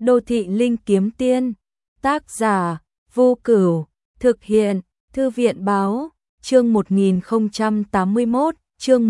Đô thị linh kiếm tiên, tác giả, Vô Cửu, thực hiện, Thư viện báo, chương 1081, chương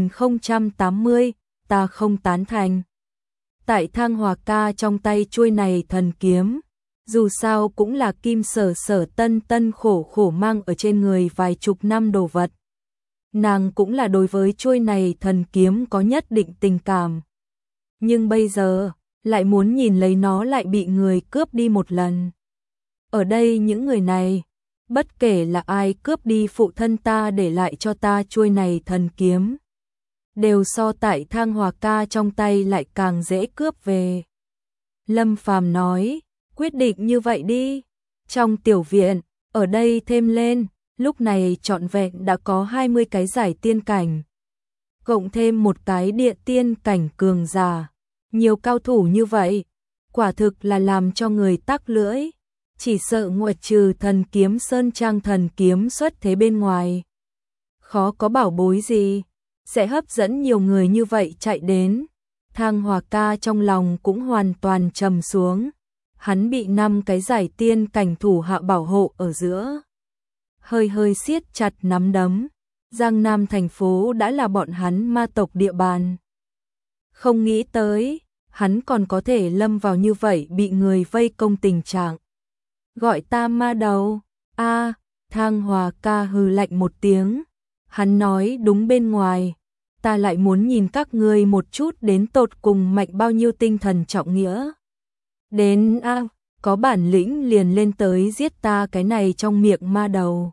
1080, ta không tán thành. Tại Thang Hòa Ca trong tay chuôi này thần kiếm, dù sao cũng là Kim Sở Sở tân tân khổ khổ mang ở trên người vài chục năm đồ vật. Nàng cũng là đối với chuôi này thần kiếm có nhất định tình cảm. Nhưng bây giờ, lại muốn nhìn lấy nó lại bị người cướp đi một lần. Ở đây những người này, bất kể là ai cướp đi phụ thân ta để lại cho ta chuôi này thần kiếm, đều so tại Thang Hòa Ca trong tay lại càng dễ cướp về. Lâm Phàm nói, quyết định như vậy đi. Trong tiểu viện, ở đây thêm lên, lúc này trọn vẹn đã có 20 cái giải tiên cảnh. Cộng thêm một cái địa tiên cảnh cường giả. Nhiều cao thủ như vậy, quả thực là làm cho người tắc lưỡi. Chỉ sợ ngoại trừ thần kiếm Sơn Trang thần kiếm xuất thế bên ngoài, khó có bảo bối gì sẽ hấp dẫn nhiều người như vậy chạy đến. Thang Hòa Ca trong lòng cũng hoàn toàn trầm xuống. Hắn bị 5 cái giải tiên cảnh thủ hạ bảo hộ ở giữa, hơi hơi siết chặt nắm đấm. Giang Nam thành phố đã là bọn hắn ma tộc địa bàn. Không nghĩ tới, hắn còn có thể lâm vào như vậy bị người vây công tình trạng. Gọi ta ma đầu, Thang Hòa Ca hừ lạnh một tiếng. Hắn nói đúng bên ngoài, ta lại muốn nhìn các ngươi một chút đến tột cùng mạnh bao nhiêu tinh thần trọng nghĩa. Đến có bản lĩnh liền lên tới giết ta cái này trong miệng ma đầu.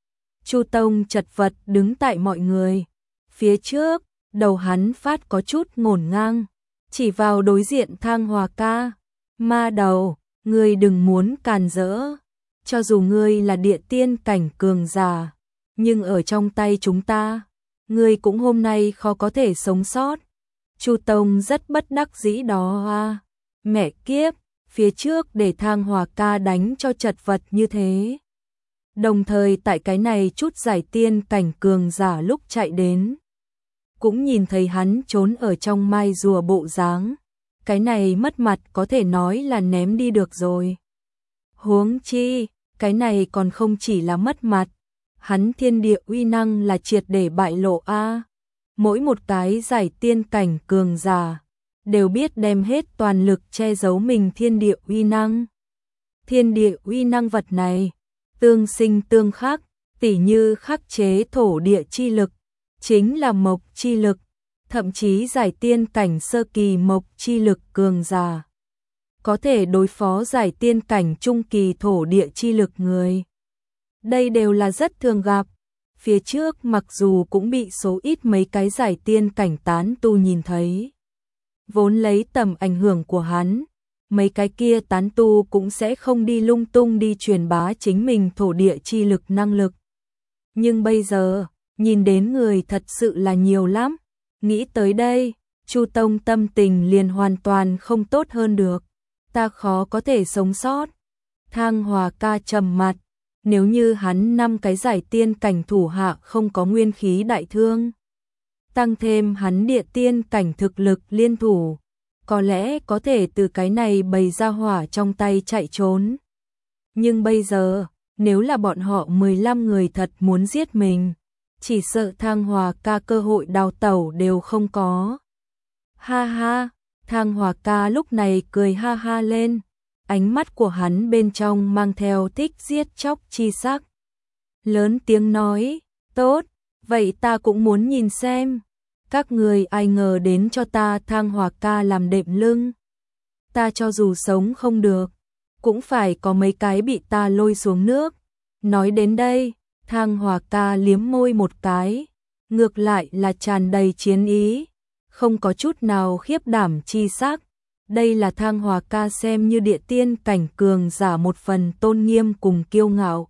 Chu Tông chật vật đứng tại mọi người phía trước, đầu hắn phát có chút ngổn ngang, chỉ vào đối diện Thang Hòa Ca. Ma đầu, ngươi đừng muốn càn rỡ. Cho dù ngươi là địa tiên cảnh cường giả, nhưng ở trong tay chúng ta, ngươi cũng hôm nay khó có thể sống sót. Chu Tông rất bất đắc dĩ đó. Mẹ kiếp, phía trước để Thang Hòa Ca đánh cho chật vật như thế. Đồng thời tại cái này chút giải tiên cảnh cường giả lúc chạy đến, cũng nhìn thấy hắn trốn ở trong mai rùa bộ dáng. Cái này mất mặt có thể nói là ném đi được rồi. Huống chi, cái này còn không chỉ là mất mặt, hắn thiên địa uy năng là triệt để bại lộ Mỗi một cái giải tiên cảnh cường giả đều biết đem hết toàn lực che giấu mình thiên địa uy năng. Thiên địa uy năng vật này tương sinh tương khắc, tỉ như khắc chế thổ địa chi lực, chính là mộc chi lực, thậm chí giải tiên cảnh sơ kỳ mộc chi lực cường giả có thể đối phó giải tiên cảnh trung kỳ thổ địa chi lực người. Đây đều là rất thường gặp. Phía trước mặc dù cũng bị số ít mấy cái giải tiên cảnh tán tu nhìn thấy, vốn lấy tầm ảnh hưởng của hắn, mấy cái kia tán tu cũng sẽ không đi lung tung đi truyền bá chính mình thổ địa chi lực năng lực. Nhưng bây giờ, nhìn đến người thật sự là nhiều lắm. Nghĩ tới đây, Chu Tông tâm tình liền hoàn toàn không tốt hơn được. Ta khó có thể sống sót. Thang Hòa Ca trầm mặt. Nếu như hắn 5 cái giải tiên cảnh thủ hạ không có nguyên khí đại thương, tăng thêm hắn địa tiên cảnh thực lực liên thủ, có lẽ có thể từ cái này bầy ra hỏa trong tay chạy trốn. Nhưng bây giờ, nếu là bọn họ 15 người thật muốn giết mình, chỉ sợ Thang Hòa Ca cơ hội đào tẩu đều không có. Ha ha, Thang Hòa Ca lúc này cười ha ha lên, ánh mắt của hắn bên trong mang theo thích giết chóc chi sắc. Lớn tiếng nói, tốt, vậy ta cũng muốn nhìn xem. Các người ai ngờ đến cho ta Thang Hòa Ca làm đệm lưng. Ta cho dù sống không được, cũng phải có mấy cái bị ta lôi xuống nước. Nói đến đây, Thang Hòa Ca liếm môi một cái, ngược lại là tràn đầy chiến ý, không có chút nào khiếp đảm chi sắc. Đây là Thang Hòa Ca xem như địa tiên cảnh cường giả một phần tôn nghiêm cùng kiêu ngạo.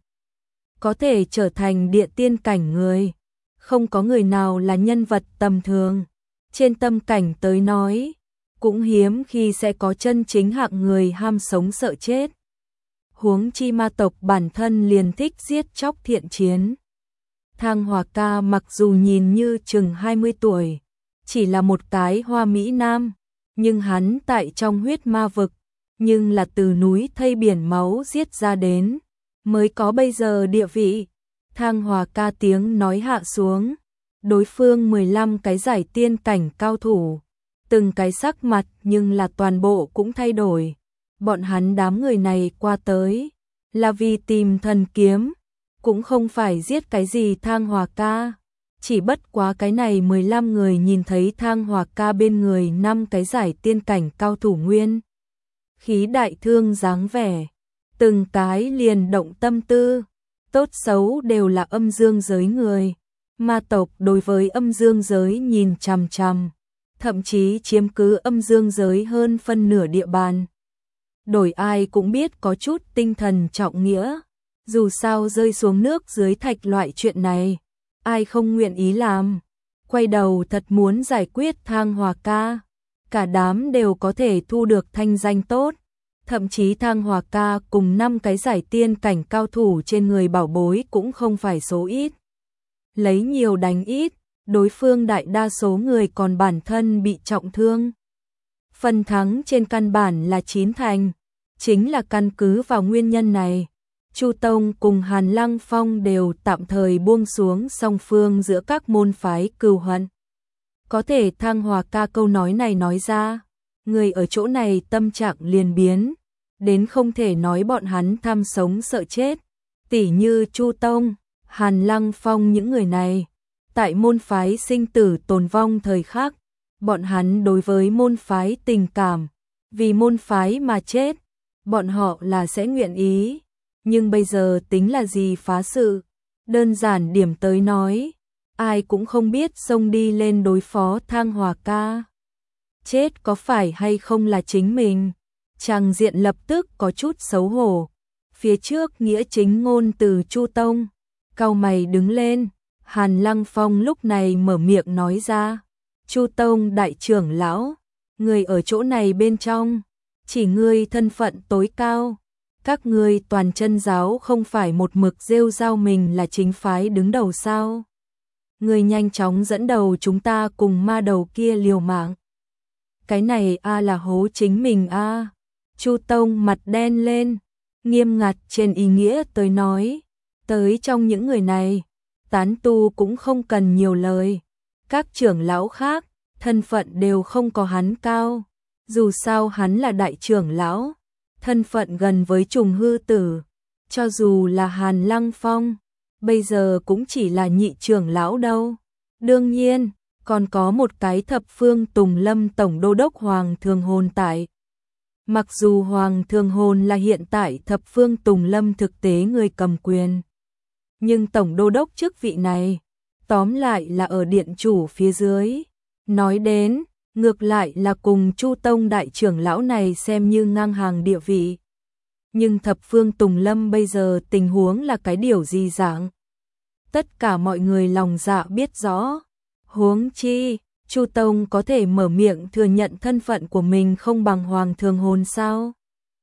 Có thể trở thành địa tiên cảnh người, không có người nào là nhân vật tầm thường. Trên tâm cảnh tới nói, cũng hiếm khi sẽ có chân chính hạng người ham sống sợ chết. Huống chi ma tộc bản thân liền thích giết chóc thiện chiến. Thang Hòa Ca mặc dù nhìn như chừng 20 tuổi, chỉ là một cái hoa mỹ nam, nhưng hắn tại trong huyết ma vực, nhưng là từ núi thây biển máu giết ra đến, mới có bây giờ địa vị. Thang Hòa Ca tiếng nói hạ xuống, đối phương 15 cái giải tiên cảnh cao thủ, từng cái sắc mặt nhưng là toàn bộ cũng thay đổi. Bọn hắn đám người này qua tới, là vì tìm thần kiếm, cũng không phải giết cái gì Thang Hòa Ca. Chỉ bất quá cái này 15 người nhìn thấy Thang Hòa Ca bên người 5 cái giải tiên cảnh cao thủ nguyên. Khí đại thương dáng vẻ, từng cái liền động tâm tư, tốt xấu đều là âm dương giới người. Ma tộc đối với âm dương giới nhìn chằm chằm, thậm chí chiếm cứ âm dương giới hơn phân nửa địa bàn. Đổi ai cũng biết có chút tinh thần trọng nghĩa, dù sao rơi xuống nước dưới thạch loại chuyện này, ai không nguyện ý làm. Quay đầu thật muốn giải quyết Thang Hòa Ca, cả đám đều có thể thu được thanh danh tốt. Thậm chí Thang Hòa Ca cùng 5 cái giải tiên cảnh cao thủ trên người bảo bối cũng không phải số ít. Lấy nhiều đánh ít, đối phương đại đa số người còn bản thân bị trọng thương. Phần thắng trên căn bản là 9 thành, chính là căn cứ vào nguyên nhân này. Chu Tông cùng Hàn Lăng Phong đều tạm thời buông xuống song phương giữa các môn phái cừu hận. Có thể Thang Hòa Ca câu nói này nói ra, người ở chỗ này tâm trạng liền biến, đến không thể nói bọn hắn tham sống sợ chết. Tỉ như Chu Tông, Hàn Lăng Phong những người này, tại môn phái sinh tử tồn vong thời khắc, bọn hắn đối với môn phái tình cảm, vì môn phái mà chết, bọn họ là sẽ nguyện ý. Nhưng bây giờ tính là gì phá sự, đơn giản điểm tới nói, ai cũng không biết xông đi lên đối phó Thang Hòa Ca. Chết có phải hay không là chính mình, tràng diện lập tức có chút xấu hổ. Phía trước nghĩa chính ngôn từ Chu Tông, cau mày đứng lên, Hàn Lăng Phong lúc này mở miệng nói ra, Chu Tông đại trưởng lão, người ở chỗ này bên trong, chỉ ngươi thân phận tối cao. Các ngươi toàn chân giáo không phải một mực rêu rao mình là chính phái đứng đầu sao? Ngươi nhanh chóng dẫn đầu chúng ta cùng ma đầu kia liều mạng. Cái này là hố chính mình a. Chu Tông mặt đen lên, nghiêm ngặt trên ý nghĩa tới nói, tới trong những người này, tán tu cũng không cần nhiều lời. Các trưởng lão khác, thân phận đều không có hắn cao, dù sao hắn là đại trưởng lão. Thân phận gần với Trùng Hư Tử, cho dù là Hàn Lăng Phong, bây giờ cũng chỉ là nhị trưởng lão đâu. Đương nhiên, còn có một cái thập phương Tùng Lâm Tổng Đô Đốc Hoàng Thường Hồn tại. Mặc dù Hoàng Thường Hồn là hiện tại thập phương Tùng Lâm thực tế người cầm quyền, nhưng Tổng Đô Đốc chức vị này, tóm lại là ở điện chủ phía dưới. Nói đến, ngược lại là cùng Chu Tông đại trưởng lão này xem như ngang hàng địa vị. Nhưng thập phương Tùng Lâm bây giờ tình huống là cái điều gì dạng? Tất cả mọi người lòng dạ biết rõ. Huống chi, Chu Tông có thể mở miệng thừa nhận thân phận của mình không bằng Hoàng Thường Hồn sao?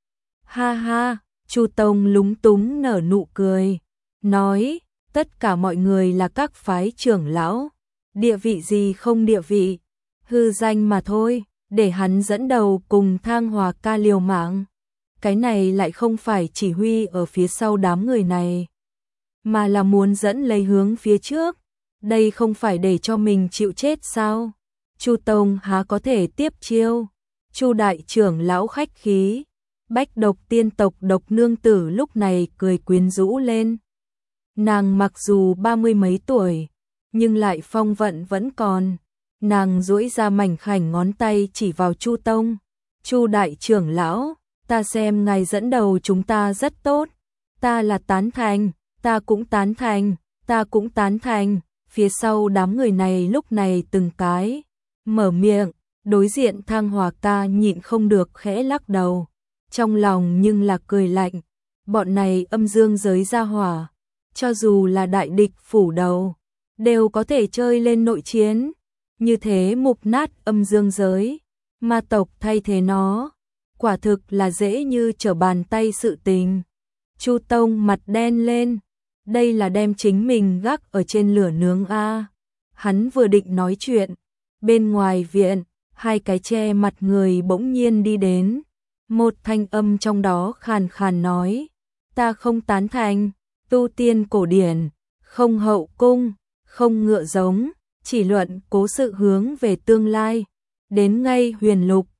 Ha ha, Chu Tông lúng túng nở nụ cười, nói, tất cả mọi người là các phái trưởng lão, địa vị gì không địa vị, hư danh mà thôi, để hắn dẫn đầu cùng Thang Hòa Ca liều mạng. Cái này lại không phải chỉ huy ở phía sau đám người này, mà là muốn dẫn lấy hướng phía trước. Đây không phải để cho mình chịu chết sao? Chu Tông há có thể tiếp chiêu? Chu đại trưởng lão khách khí, Bách Độc tiên tộc Độc nương tử lúc này cười quyến rũ lên. Nàng mặc dù 30 mấy tuổi, nhưng lại phong vận vẫn còn. Nàng duỗi ra mảnh khảnh ngón tay chỉ vào Chu Tông. Chu đại trưởng lão, ta xem ngài dẫn đầu chúng ta rất tốt. Ta là tán thành, ta cũng tán thành, ta cũng tán thành. Phía sau đám người này lúc này từng cái mở miệng, đối diện Thang Hòa Ca nhịn không được khẽ lắc đầu. Trong lòng nhưng là cười lạnh, bọn này âm dương giới gia hỏa, cho dù là đại địch phủ đầu, đều có thể chơi lên nội chiến. Như thế mục nát âm dương giới, ma tộc thay thế nó, quả thực là dễ như trở bàn tay sự tình. Chu Tông mặt đen lên, đây là đem chính mình gác ở trên lửa nướng a. Hắn vừa định nói chuyện, bên ngoài viện, hai cái che mặt người bỗng nhiên đi đến, Một thanh âm trong đó khàn khàn nói, ta không tán thành, tu tiên cổ điển, không hậu cung, không ngựa giống, chỉ luận cố sự hướng về tương lai. Đến ngay huyền lục,